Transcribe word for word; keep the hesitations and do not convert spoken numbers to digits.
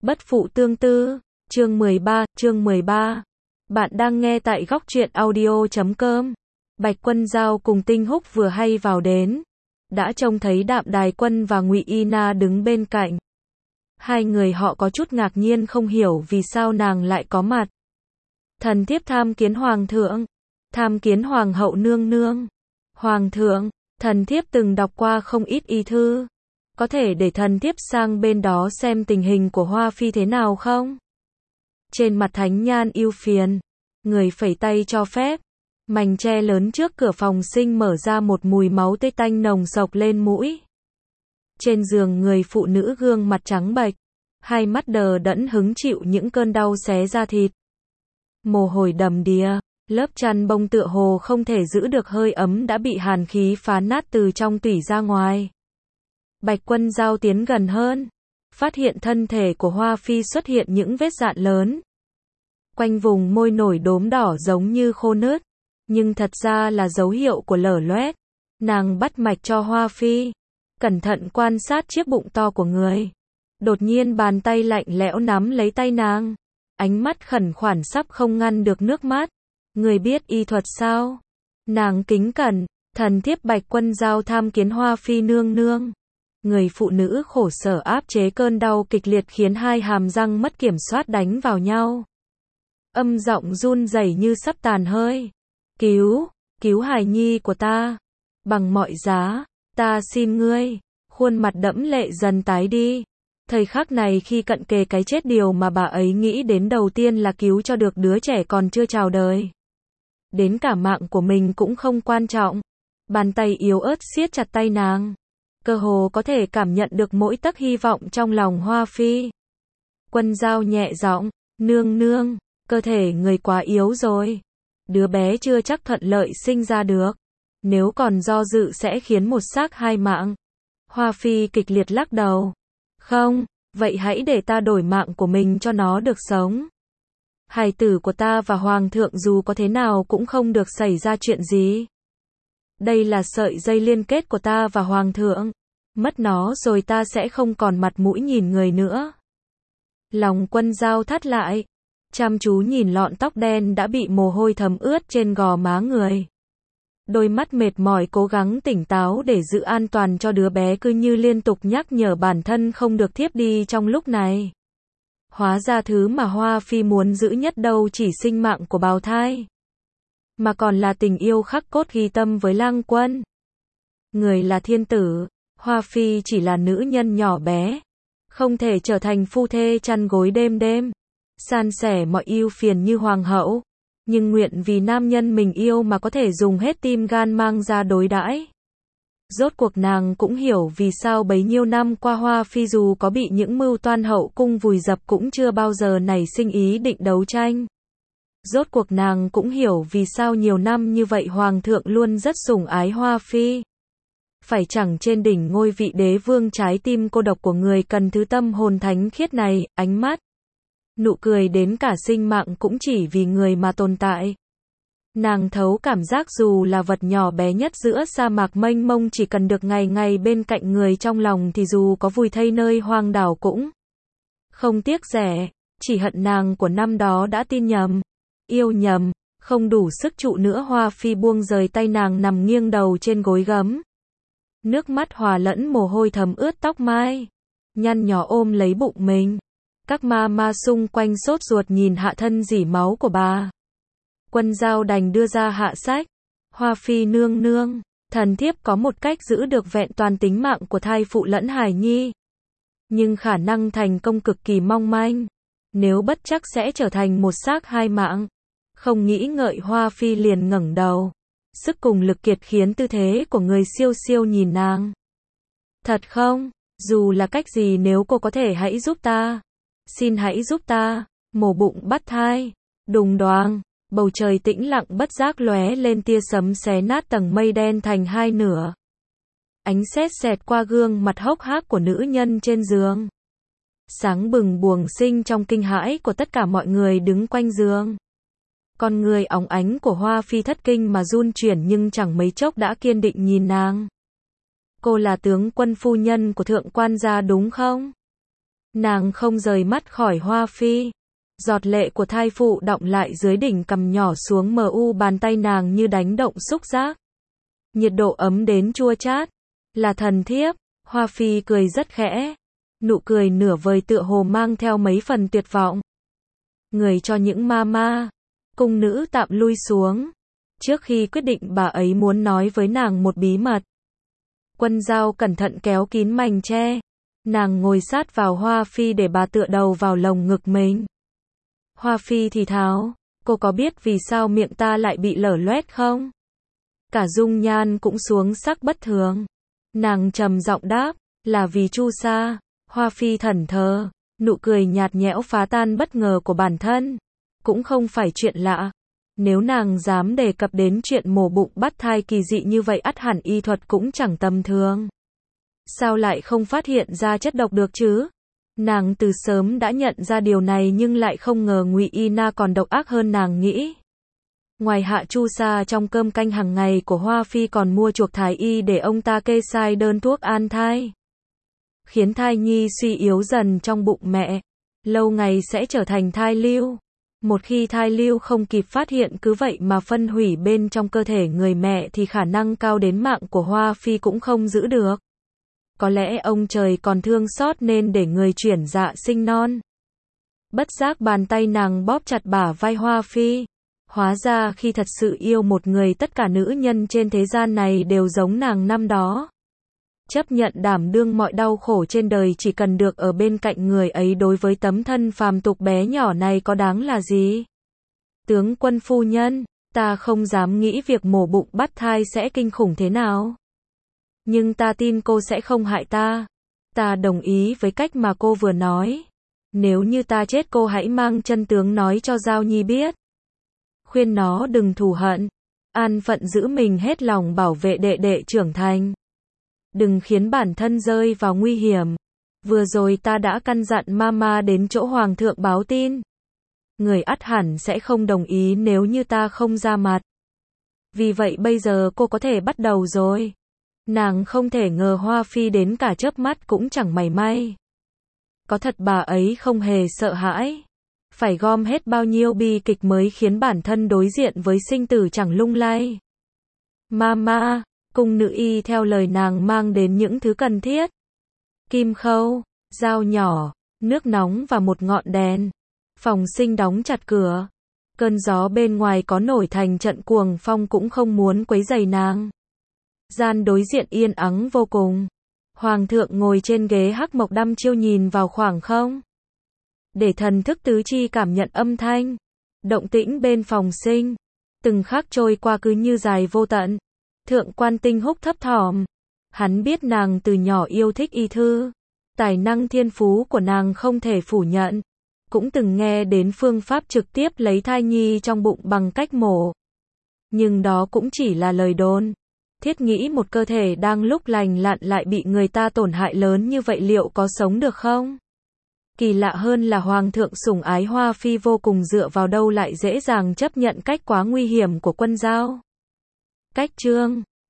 Bất phụ tương tư, chương mười ba, chương mười ba. Bạn đang nghe tại góc truyện audio chấm com. Bạch Quân Dao cùng Tinh Húc vừa hay vào đến, đã trông thấy Đạm Đài Quân và Ngụy Y Na đứng bên cạnh. Hai người họ có chút ngạc nhiên không hiểu vì sao nàng lại có mặt. Thần thiếp tham kiến hoàng thượng, tham kiến hoàng hậu nương nương. Hoàng thượng, thần thiếp từng đọc qua không ít y thư, có thể để thần thiếp sang bên đó xem tình hình của Hoa Phi thế nào không? Trên mặt Thánh Nhan ưu phiền, người phẩy tay cho phép. Mành tre lớn trước cửa phòng sinh mở ra, một mùi máu tươi tanh nồng sộc lên mũi. Trên giường người phụ nữ gương mặt trắng bệch, hai mắt đờ đẫn hứng chịu những cơn đau xé da thịt. Mồ hôi đầm đìa, lớp chăn bông tựa hồ không thể giữ được hơi ấm đã bị hàn khí phá nát từ trong tủy ra ngoài. Bạch Quân Dao tiến gần hơn, phát hiện thân thể của Hoa Phi xuất hiện những vết rạn lớn. Quanh vùng môi nổi đốm đỏ giống như khô nứt, nhưng thật ra là dấu hiệu của lở loét. Nàng bắt mạch cho Hoa Phi, cẩn thận quan sát chiếc bụng to của người. Đột nhiên bàn tay lạnh lẽo nắm lấy tay nàng, ánh mắt khẩn khoản sắp không ngăn được nước mắt. Người biết y thuật sao? Nàng kính cẩn, thần thiếp Bạch Quân Dao tham kiến Hoa Phi nương nương. Người phụ nữ khổ sở áp chế cơn đau kịch liệt khiến hai hàm răng mất kiểm soát đánh vào nhau. Âm giọng run rẩy như sắp tàn hơi. Cứu, cứu hài nhi của ta. Bằng mọi giá, ta xin ngươi. Khuôn mặt đẫm lệ dần tái đi. Thời khắc này khi cận kề cái chết, điều mà bà ấy nghĩ đến đầu tiên là cứu cho được đứa trẻ còn chưa chào đời. Đến cả mạng của mình cũng không quan trọng. Bàn tay yếu ớt siết chặt tay nàng, cơ hồ có thể cảm nhận được mỗi tấc hy vọng trong lòng Hoa Phi. Quân Dao nhẹ giọng, nương nương, cơ thể người quá yếu rồi. Đứa bé chưa chắc thuận lợi sinh ra được. Nếu còn do dự sẽ khiến một xác hai mạng. Hoa Phi kịch liệt lắc đầu. Không, vậy hãy để ta đổi mạng của mình cho nó được sống. Hài tử của ta và hoàng thượng dù có thế nào cũng không được xảy ra chuyện gì. Đây là sợi dây liên kết của ta và hoàng thượng. Mất nó rồi ta sẽ không còn mặt mũi nhìn người nữa. Lòng Quân Dao thắt lại, chăm chú nhìn lọn tóc đen đã bị mồ hôi thấm ướt trên gò má người. Đôi mắt mệt mỏi cố gắng tỉnh táo để giữ an toàn cho đứa bé, cứ như liên tục nhắc nhở bản thân không được thiếp đi trong lúc này. Hóa ra thứ mà Hoa Phi muốn giữ nhất đâu chỉ sinh mạng của bào thai, mà còn là tình yêu khắc cốt ghi tâm với Lang Quân. Người là thiên tử, Hoa Phi chỉ là nữ nhân nhỏ bé, không thể trở thành phu thê chăn gối đêm đêm, san sẻ mọi ưu phiền như hoàng hậu, nhưng nguyện vì nam nhân mình yêu mà có thể dùng hết tim gan mang ra đối đãi. Rốt cuộc nàng cũng hiểu vì sao bấy nhiêu năm qua Hoa Phi dù có bị những mưu toan hậu cung vùi dập cũng chưa bao giờ nảy sinh ý định đấu tranh. Rốt cuộc nàng cũng hiểu vì sao nhiều năm như vậy hoàng thượng luôn rất sủng ái Hoa Phi. Phải chẳng trên đỉnh ngôi vị đế vương, trái tim cô độc của người cần thứ tâm hồn thánh khiết này, ánh mắt, nụ cười đến cả sinh mạng cũng chỉ vì người mà tồn tại. Nàng thấu cảm giác dù là vật nhỏ bé nhất giữa sa mạc mênh mông, chỉ cần được ngày ngày bên cạnh người trong lòng thì dù có vùi thây nơi hoang đảo cũng không tiếc rẻ. Chỉ hận nàng của năm đó đã tin nhầm, yêu nhầm, không đủ sức trụ nữa. Hoa Phi buông rời tay nàng, nằm nghiêng đầu trên gối gấm. Nước mắt hòa lẫn mồ hôi thấm ướt tóc mai, nhăn nhó ôm lấy bụng mình. Các ma ma xung quanh sốt ruột nhìn hạ thân rỉ máu của bà. Quân Dao đành đưa ra hạ sách. Hoa Phi nương nương, thần thiếp có một cách giữ được vẹn toàn tính mạng của thai phụ lẫn hài nhi, nhưng khả năng thành công cực kỳ mong manh. Nếu bất chắc sẽ trở thành một xác hai mạng. Không nghĩ ngợi Hoa Phi liền ngẩng đầu, sức cùng lực kiệt khiến tư thế của người siêu siêu nhìn nàng. Thật không? Dù là cách gì, nếu cô có thể hãy giúp ta. Xin hãy giúp ta. Mổ bụng bắt thai. Đùng đoàng, bầu trời tĩnh lặng bất giác lóe lên tia sấm xé nát tầng mây đen thành hai nửa. Ánh sét xẹt qua gương mặt hốc hác của nữ nhân trên giường. Sáng bừng buồng sinh trong kinh hãi của tất cả mọi người đứng quanh giường. Con người óng ánh của Hoa Phi thất kinh mà run chuyển, nhưng chẳng mấy chốc đã kiên định nhìn nàng. Cô là tướng quân phu nhân của thượng quan gia đúng không? Nàng không rời mắt khỏi Hoa Phi. Giọt lệ của thai phụ đọng lại dưới đỉnh cằm nhỏ xuống mờ u bàn tay nàng như đánh động xúc giác. Nhiệt độ ấm đến chua chát. Là thần thiếp. Hoa Phi cười rất khẽ. Nụ cười nửa vời tựa hồ mang theo mấy phần tuyệt vọng. Người cho những ma ma. Cung nữ tạm lui xuống. Trước khi quyết định bà ấy muốn nói với nàng một bí mật. Quân Dao cẩn thận kéo kín mành tre. Nàng ngồi sát vào Hoa Phi để bà tựa đầu vào lồng ngực mình. Hoa Phi thì thào, cô có biết vì sao miệng ta lại bị lở loét không? Cả dung nhan cũng xuống sắc bất thường. Nàng trầm giọng đáp, là vì Chu Sa. Hoa Phi thẫn thờ, nụ cười nhạt nhẽo phá tan bất ngờ của bản thân. Cũng không phải chuyện lạ. Nếu nàng dám đề cập đến chuyện mổ bụng bắt thai kỳ dị như vậy ắt hẳn y thuật cũng chẳng tầm thường. Sao lại không phát hiện ra chất độc được chứ? Nàng từ sớm đã nhận ra điều này nhưng lại không ngờ Ngụy Y Na còn độc ác hơn nàng nghĩ. Ngoài hạ Chu Sa trong cơm canh hàng ngày của Hoa Phi còn mua chuộc thái y để ông ta kê sai đơn thuốc an thai. Khiến thai nhi suy yếu dần trong bụng mẹ. Lâu ngày sẽ trở thành thai lưu. Một khi thai lưu không kịp phát hiện cứ vậy mà phân hủy bên trong cơ thể người mẹ thì khả năng cao đến mạng của Hoa Phi cũng không giữ được. Có lẽ ông trời còn thương xót nên để người chuyển dạ sinh non. Bất giác bàn tay nàng bóp chặt bả vai Hoa Phi. Hóa ra khi thật sự yêu một người tất cả nữ nhân trên thế gian này đều giống nàng năm đó. Chấp nhận đảm đương mọi đau khổ trên đời chỉ cần được ở bên cạnh người ấy đối với tấm thân phàm tục bé nhỏ này có đáng là gì? Tướng quân phu nhân, ta không dám nghĩ việc mổ bụng bắt thai sẽ kinh khủng thế nào. Nhưng ta tin cô sẽ không hại ta. Ta đồng ý với cách mà cô vừa nói. Nếu như ta chết cô hãy mang chân tướng nói cho Giao Nhi biết. Khuyên nó đừng thù hận. An phận giữ mình hết lòng bảo vệ đệ đệ trưởng thành. Đừng khiến bản thân rơi vào nguy hiểm. Vừa rồi ta đã căn dặn Mama đến chỗ Hoàng thượng báo tin. Người ắt hẳn sẽ không đồng ý nếu như ta không ra mặt. Vì vậy bây giờ cô có thể bắt đầu rồi. Nàng không thể ngờ Hoa Phi đến cả chớp mắt cũng chẳng mảy may. Có thật bà ấy không hề sợ hãi. Phải gom hết bao nhiêu bi kịch mới khiến bản thân đối diện với sinh tử chẳng lung lay. Mama, cung nữ y theo lời nàng mang đến những thứ cần thiết. Kim khâu, dao nhỏ, nước nóng và một ngọn đèn. Phòng sinh đóng chặt cửa. Cơn gió bên ngoài có nổi thành trận cuồng phong cũng không muốn quấy rầy nàng. Gian đối diện yên ắng vô cùng. Hoàng thượng ngồi trên ghế hắc mộc đăm chiêu nhìn vào khoảng không. Để thần thức tứ chi cảm nhận âm thanh. Động tĩnh bên phòng sinh. Từng khắc trôi qua cứ như dài vô tận. Thượng quan Tinh Húc thấp thỏm. Hắn biết nàng từ nhỏ yêu thích y thư. Tài năng thiên phú của nàng không thể phủ nhận. Cũng từng nghe đến phương pháp trực tiếp lấy thai nhi trong bụng bằng cách mổ. Nhưng đó cũng chỉ là lời đồn. Thiết nghĩ một cơ thể đang lúc lành lặn lại bị người ta tổn hại lớn như vậy liệu có sống được không? Kỳ lạ hơn là Hoàng thượng sủng ái Hoa Phi vô cùng dựa vào đâu lại dễ dàng chấp nhận cách quá nguy hiểm của Quân Dao. Cách chương